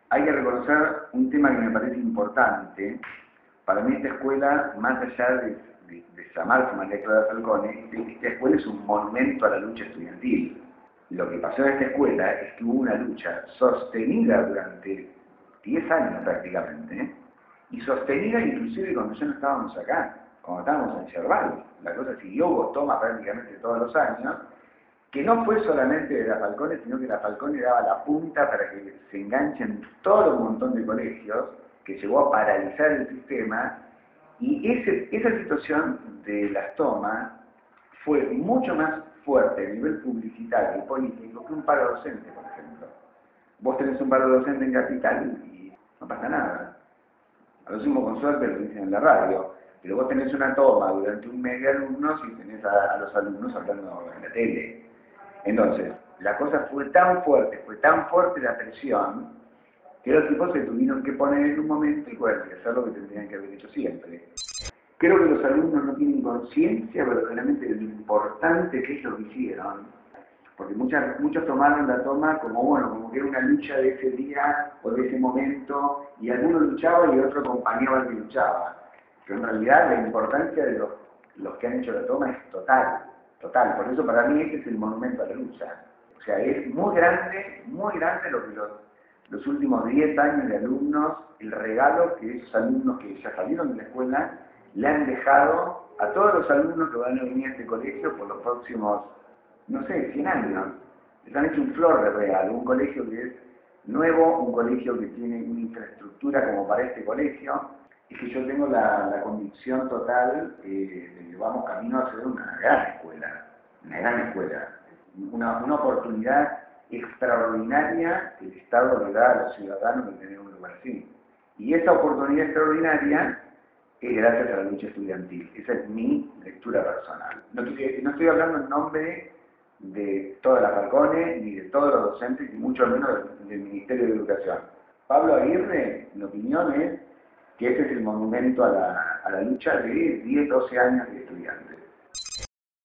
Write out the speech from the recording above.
hay que reconocer un tema que me parece importante. Para mí esta escuela, más allá de llamarse María Clara Falcone, esta escuela es un monumento a la lucha estudiantil. Lo que pasó en esta escuela es que hubo una lucha sostenida durante 10 años prácticamente, y sostenida inclusive cuando ya no estábamos acá, cuando estábamos en Cerval. La cosa siguió, hubo toma prácticamente todos los años, que no fue solamente de la Falcone, sino que la Falcone daba la punta para que se enganchen todo un montón de colegios, que llevó a paralizar el sistema, y esa situación de las tomas fue mucho más fuerte a nivel publicitario y político que un paro docente, por ejemplo. Vos tenés un paro docente en Capital y no pasa nada. A lo sumo con suerte lo dicen en la radio, pero vos tenés una toma durante un mes de alumnos y tenés a los alumnos hablando en la tele. Entonces, la cosa fue tan fuerte la presión, que los tipos se tuvieron que poner en un momento y bueno, y hacer lo que tendrían que haber hecho siempre. Creo que los alumnos no tienen conciencia verdaderamente de lo importante que es lo que hicieron, porque muchos tomaron la toma como, bueno, como que era una lucha de ese día o de ese momento, y alguno luchaba y otro acompañaba al que luchaba. Pero en realidad la importancia de los que han hecho la toma es total, total. Por eso para mí este es el monumento a la lucha. O sea, es muy grande lo que los últimos 10 años de alumnos, el regalo que esos alumnos que ya salieron de la escuela le han dejado a todos los alumnos que van a venir a este colegio por los próximos, no sé, 100 años. Les han hecho un flor de regalo, un colegio que es nuevo, un colegio que tiene una infraestructura como para este colegio, y que yo tengo la convicción total de que vamos camino a ser una gran escuela, una oportunidad extraordinaria que el Estado le da a los ciudadanos de tener un lugar así. Y esa oportunidad extraordinaria es gracias a la lucha estudiantil. Esa es mi lectura personal. No estoy hablando en nombre de toda la Falcone, ni de todos los docentes, ni mucho menos del Ministerio de Educación. Pablo Aguirre, mi opinión es que este es el monumento a la lucha de 10, 12 años de estudiantes.